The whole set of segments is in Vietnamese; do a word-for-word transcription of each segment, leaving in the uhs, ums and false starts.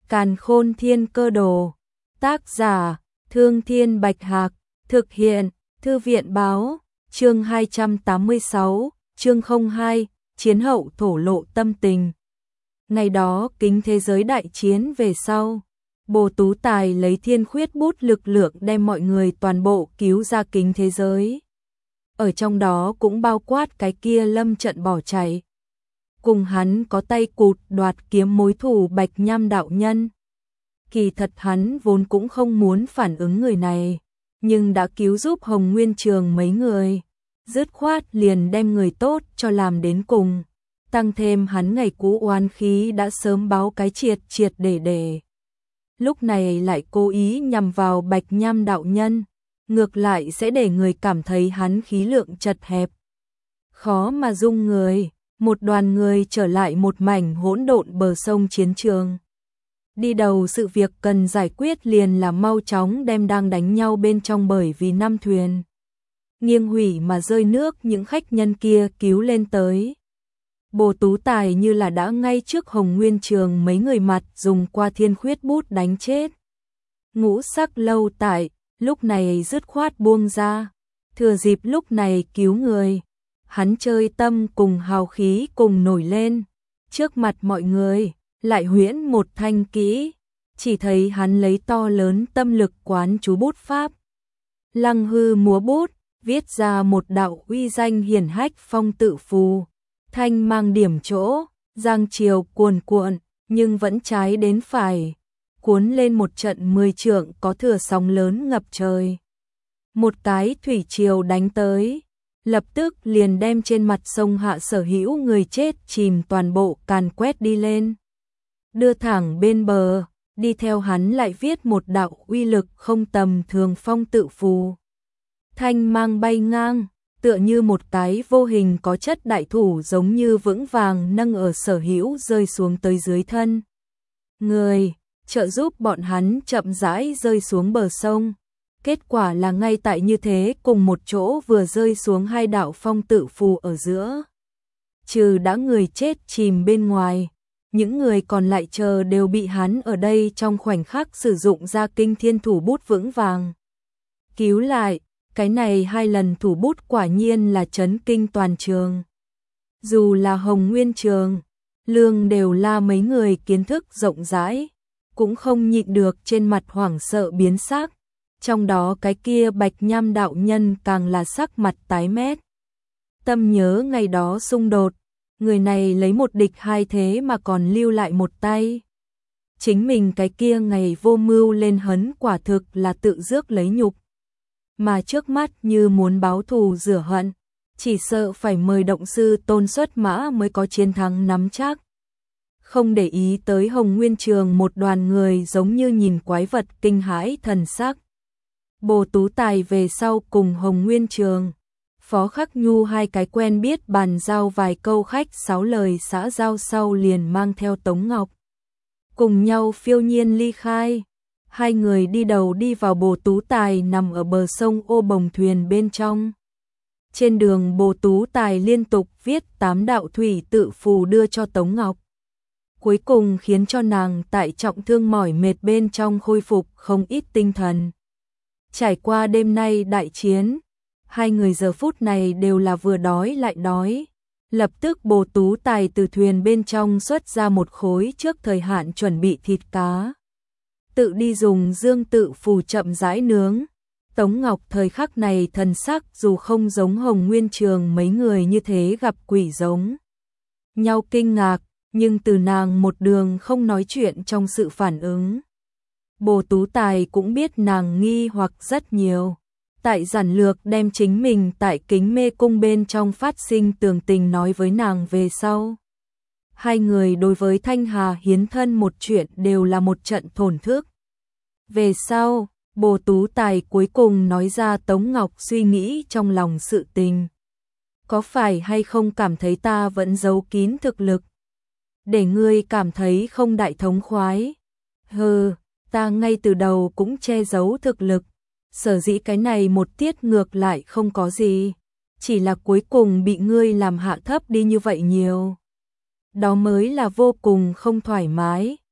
Càn Khôn Thiên Cơ Đồ. Tác giả: Thương Thiên Bạch Hạc. Thực hiện: Thư viện Báo. Chương hai trăm tám mươi sáu, chương không hai, chiến hậu thổ lộ tâm tình. Ngày đó kính thế giới đại chiến về sau, Bồ Tú Tài lấy thiên khuyết bút lực lượng đem mọi người toàn bộ cứu ra kính thế giới. Ở trong đó cũng bao quát cái kia lâm trận bỏ chạy. Cùng hắn có tay cụt đoạt kiếm mối thù Bạch Nham đạo nhân. Kỳ thật hắn vốn cũng không muốn phản ứng người này, nhưng đã cứu giúp Hồng Nguyên Trường mấy người, dứt khoát liền đem người tốt cho làm đến cùng. Tăng thêm hắn ngày cũ oán khí đã sớm báo cái triệt triệt để để. Lúc này lại cố ý nhằm vào Bạch Nham đạo nhân, ngược lại sẽ để người cảm thấy hắn khí lượng chật hẹp, khó mà dung người. Một đoàn người trở lại một mảnh hỗn độn bờ sông chiến trường. Đi đầu sự việc cần giải quyết liền là mau chóng đem đang đánh nhau bên trong bởi vì năm thuyền nghiêng hủy mà rơi nước những khách nhân kia cứu lên tới. Bồ Tú Tài như là đã ngay trước Hồng Nguyên Trường mấy người mặt dùng qua thiên khuyết bút đánh chết. Ngũ Sắc Lâu Tại lúc này dứt khoát buông ra, thừa dịp lúc này cứu người. Hắn chơi tâm cùng hào khí cùng nổi lên, trước mặt mọi người, lại huyễn một thanh kỹ, chỉ thấy hắn lấy to lớn tâm lực quán chú bút pháp. Lăng hư múa bút, viết ra một đạo uy danh hiển hách phong tự phù, thanh mang điểm chỗ, giang chiều cuồn cuộn, nhưng vẫn trái đến phải, cuốn lên một trận mười trượng có thừa sóng lớn ngập trời. Một cái thủy triều đánh tới, lập tức liền đem trên mặt sông hạ sở hữu người chết chìm toàn bộ càn quét đi lên. Đưa thẳng bên bờ, đi theo hắn lại viết một đạo uy lực không tầm thường phong tự phù. Thanh mang bay ngang, tựa như một cái vô hình có chất đại thủ giống như vững vàng nâng ở sở hữu rơi xuống tới dưới thân người, trợ giúp bọn hắn chậm rãi rơi xuống bờ sông. Kết quả là ngay tại như thế cùng một chỗ vừa rơi xuống hai đạo phong tự phù ở giữa. Trừ đã người chết chìm bên ngoài, những người còn lại chờ đều bị hắn ở đây trong khoảnh khắc sử dụng ra kinh thiên thủ bút vững vàng cứu lại. Cái này hai lần thủ bút quả nhiên là chấn kinh toàn trường. Dù là Hồng Nguyên Trường, Lương đều là mấy người kiến thức rộng rãi, cũng không nhịn được trên mặt hoảng sợ biến sắc. Trong đó cái kia Bạch Nham đạo nhân càng là sắc mặt tái mét. Tâm nhớ ngày đó xung đột, người này lấy một địch hai thế mà còn lưu lại một tay. Chính mình cái kia ngày vô mưu lên hấn quả thực là tự rước lấy nhục. Mà trước mắt như muốn báo thù rửa hận, chỉ sợ phải mời động sư Tôn xuất mã mới có chiến thắng nắm chắc. Không để ý tới Hồng Nguyên Trường một đoàn người giống như nhìn quái vật kinh hãi thần sắc. Bồ Tú Tài về sau cùng Hồng Nguyên Trường, Phó Khắc Nhu hai cái quen biết bàn giao vài câu khách sáu lời xã giao sau liền mang theo Tống Ngọc. Cùng nhau phiêu nhiên ly khai, hai người đi đầu đi vào Bồ Tú Tài nằm ở bờ sông ô bồng thuyền bên trong. Trên đường Bồ Tú Tài liên tục viết tám đạo thủy tự phù đưa cho Tống Ngọc. Cuối cùng khiến cho nàng tại trọng thương mỏi mệt bên trong khôi phục không ít tinh thần. Trải qua đêm nay đại chiến, hai người giờ phút này đều là vừa đói lại đói. Lập tức Bồ Tú Tài từ thuyền bên trong xuất ra một khối trước thời hạn chuẩn bị thịt cá. Tự đi dùng dương tự phù chậm rãi nướng. Tống Ngọc thời khắc này thần sắc dù không giống Hồng Nguyên Trường mấy người như thế gặp quỷ giống nhau kinh ngạc, nhưng từ nàng một đường không nói chuyện trong sự phản ứng. Bồ Tú Tài cũng biết nàng nghi hoặc rất nhiều. Tại giản lược đem chính mình tại kính mê cung bên trong phát sinh tường tình nói với nàng về sau. Hai người đối với Thanh Hà hiến thân một chuyện đều là một trận thổn thức. Về sau, Bồ Tú Tài cuối cùng nói ra Tống Ngọc suy nghĩ trong lòng sự tình. Có phải hay không cảm thấy ta vẫn giấu kín thực lực, để ngươi cảm thấy không đại thống khoái? Hừ, ta ngay từ đầu cũng che giấu thực lực. Sở dĩ cái này một tiết ngược lại không có gì, chỉ là cuối cùng bị ngươi làm hạ thấp đi như vậy nhiều. Đó mới là vô cùng không thoải mái.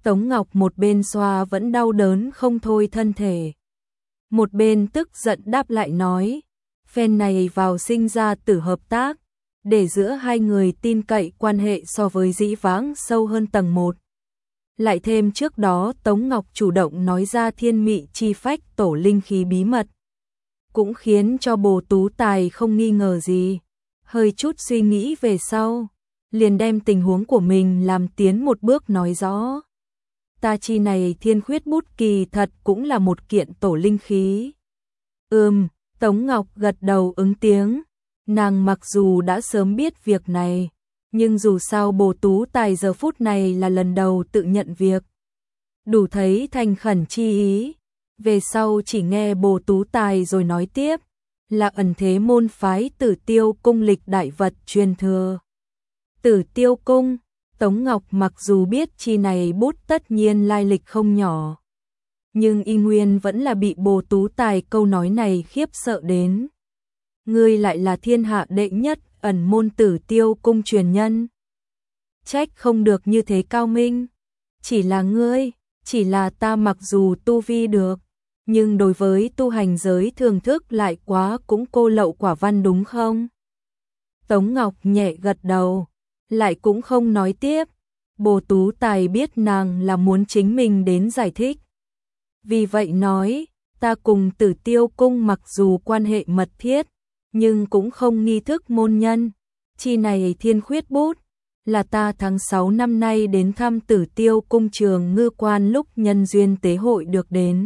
Tống Ngọc một bên xoa vẫn đau đớn không thôi thân thể. Một bên tức giận đáp lại nói, phen này vào sinh ra tử hợp tác, để giữa hai người tin cậy quan hệ so với dĩ vãng sâu hơn tầng một. Lại thêm trước đó Tống Ngọc chủ động nói ra thiên mị chi phách tổ linh khí bí mật, cũng khiến cho Bồ Tú Tài không nghi ngờ gì. Hơi chút suy nghĩ về sau, liền đem tình huống của mình làm tiến một bước nói rõ. Ta chi này thiên khuyết bút kỳ thật cũng là một kiện tổ linh khí. Ừm, Tống Ngọc gật đầu ứng tiếng. Nàng mặc dù đã sớm biết việc này, nhưng dù sao Bồ Tú Tài giờ phút này là lần đầu tự nhận việc. Đủ thấy thành khẩn chi ý. Về sau chỉ nghe Bồ Tú Tài rồi nói tiếp, là ẩn thế môn phái Tử Tiêu cung lịch đại vật truyền thừa. Tử Tiêu cung, Tống Ngọc mặc dù biết chi này bút tất nhiên lai lịch không nhỏ, nhưng y nguyên vẫn là bị Bồ Tú Tài câu nói này khiếp sợ đến. Ngươi lại là thiên hạ đệ nhất ẩn môn Tử Tiêu cung truyền nhân. Trách không được như thế cao minh. Chỉ là ngươi, chỉ là ta mặc dù tu vi được, nhưng đối với tu hành giới thường thức lại quá cũng cô lậu quả văn đúng không? Tống Ngọc nhẹ gật đầu, lại cũng không nói tiếp. Bồ Tú Tài biết nàng là muốn chính mình đến giải thích. Vì vậy nói, ta cùng Tử Tiêu cung mặc dù quan hệ mật thiết, nhưng cũng không nghi thức môn nhân. Chi này thiên khuyết bút, là ta tháng sáu năm nay đến thăm Tử Tiêu cung trường ngư quan lúc nhân duyên tế hội được đến.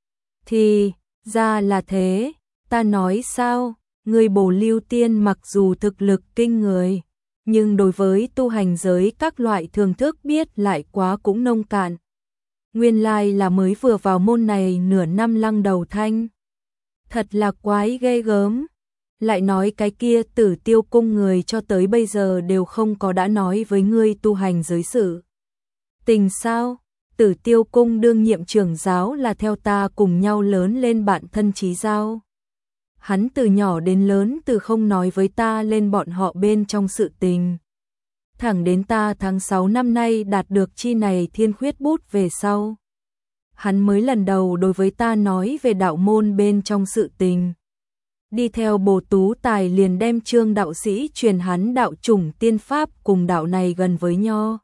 Thì, ra là thế, ta nói sao, người Bồ Lưu Tiên mặc dù thực lực kinh người, nhưng đối với tu hành giới các loại thường thức biết lại quá cũng nông cạn. Nguyên lai là mới vừa vào môn này nửa năm lăng đầu thanh. Thật là quái ghê gớm. Lại nói cái kia Tử Tiêu cung người cho tới bây giờ đều không có đã nói với ngươi tu hành giới sự. Tình sao? Tử Tiêu cung đương nhiệm trưởng giáo là theo ta cùng nhau lớn lên bạn thân chí giao. Hắn từ nhỏ đến lớn từ không nói với ta lên bọn họ bên trong sự tình. Thẳng đến ta tháng sáu năm nay đạt được chi này thiên khuyết bút về sau. Hắn mới lần đầu đối với ta nói về đạo môn bên trong sự tình. Đi theo Bồ Tú Tài liền đem Trương đạo sĩ truyền hắn đạo chủng tiên pháp cùng đạo này gần với nho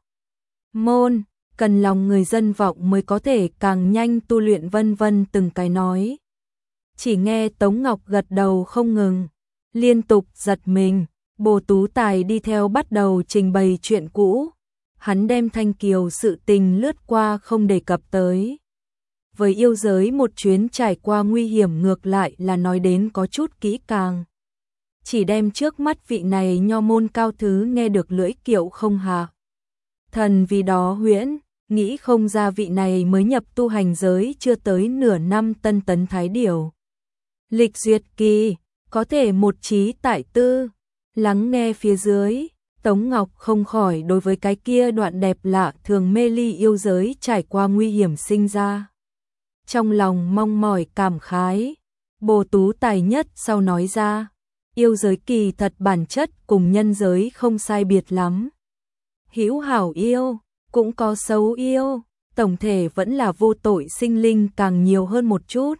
môn, cần lòng người dân vọng mới có thể càng nhanh tu luyện vân vân từng cái nói. Chỉ nghe Tống Ngọc gật đầu không ngừng, liên tục giật mình. Bồ Tú Tài đi theo bắt đầu trình bày chuyện cũ. Hắn đem Thanh Kiều sự tình lướt qua không đề cập tới. Với yêu giới một chuyến trải qua nguy hiểm ngược lại là nói đến có chút kỹ càng. Chỉ đem trước mắt vị này nho môn cao thứ nghe được lưỡi kiệu không hạ. Thần vì đó huyễn, nghĩ không ra vị này mới nhập tu hành giới chưa tới nửa năm tân tấn thái điểu. Lịch duyệt kỳ, có thể một trí tại tư. Lắng nghe phía dưới, Tống Ngọc không khỏi đối với cái kia đoạn đẹp lạ thường mê ly yêu giới trải qua nguy hiểm sinh ra. Trong lòng mong mỏi cảm khái, Bồ Tú Tài nhất sau nói ra, yêu giới kỳ thật bản chất cùng nhân giới không sai biệt lắm. Hữu hảo yêu, cũng có xấu yêu, tổng thể vẫn là vô tội sinh linh càng nhiều hơn một chút.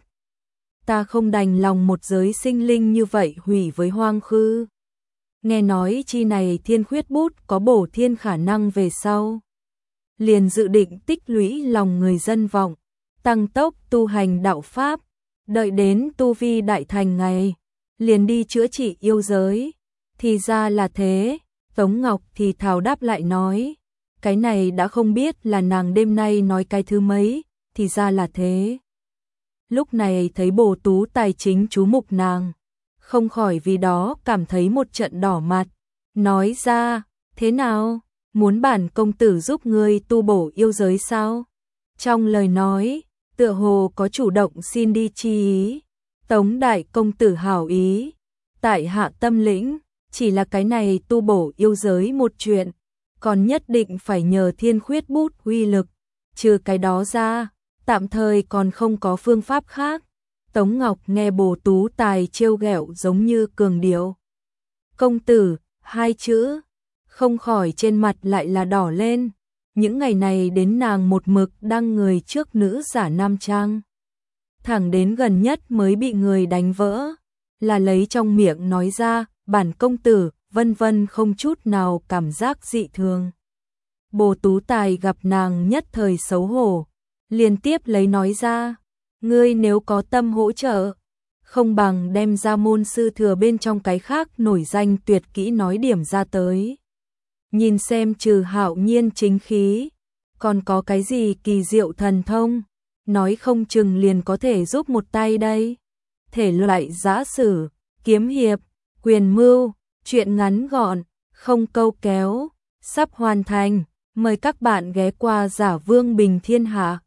Ta không đành lòng một giới sinh linh như vậy hủy với hoang khư. Nghe nói chi này thiên khuyết bút có bổ thiên khả năng về sau. Liền dự định tích lũy lòng người dân vọng, tăng tốc tu hành đạo Pháp, đợi đến tu vi đại thành ngày, liền đi chữa trị yêu giới. Thì ra là thế, Tống Ngọc thì thào đáp lại nói, cái này đã không biết là nàng đêm nay nói cái thứ mấy, thì ra là thế. Lúc này thấy Bồ Tú Tài chính chú mục nàng, không khỏi vì đó cảm thấy một trận đỏ mặt, nói ra, thế nào, muốn bản công tử giúp ngươi tu bổ yêu giới sao? Trong lời nói, tựa hồ có chủ động xin đi chi ý. Tống đại công tử hảo ý, tại hạ tâm lĩnh, chỉ là cái này tu bổ yêu giới một chuyện, còn nhất định phải nhờ thiên khuyết bút uy lực, trừ cái đó ra, tạm thời còn không có phương pháp khác. Tống Ngọc nghe Bồ Tú Tài trêu ghẹo giống như cường điệu. Công tử, hai chữ, không khỏi trên mặt lại là đỏ lên, Những ngày này đến nàng một mực đăng người trước nữ giả nam trang. Thẳng đến gần nhất mới bị người đánh vỡ, là lấy trong miệng nói ra, bản công tử, vân vân không chút nào cảm giác dị thường. Bồ Tú Tài gặp nàng nhất thời xấu hổ, liên tiếp lấy nói ra, ngươi nếu có tâm hỗ trợ, không bằng đem ra môn sư thừa bên trong cái khác nổi danh tuyệt kỹ nói điểm ra tới. Nhìn xem trừ hạo nhiên chính khí, còn có cái gì kỳ diệu thần thông, nói không chừng liền có thể giúp một tay đây. Thể loại giã sử, kiếm hiệp, quyền mưu, truyện ngắn gọn, không câu kéo, sắp hoàn thành, mời các bạn ghé qua Giả Vương Bình Thiên Hạ.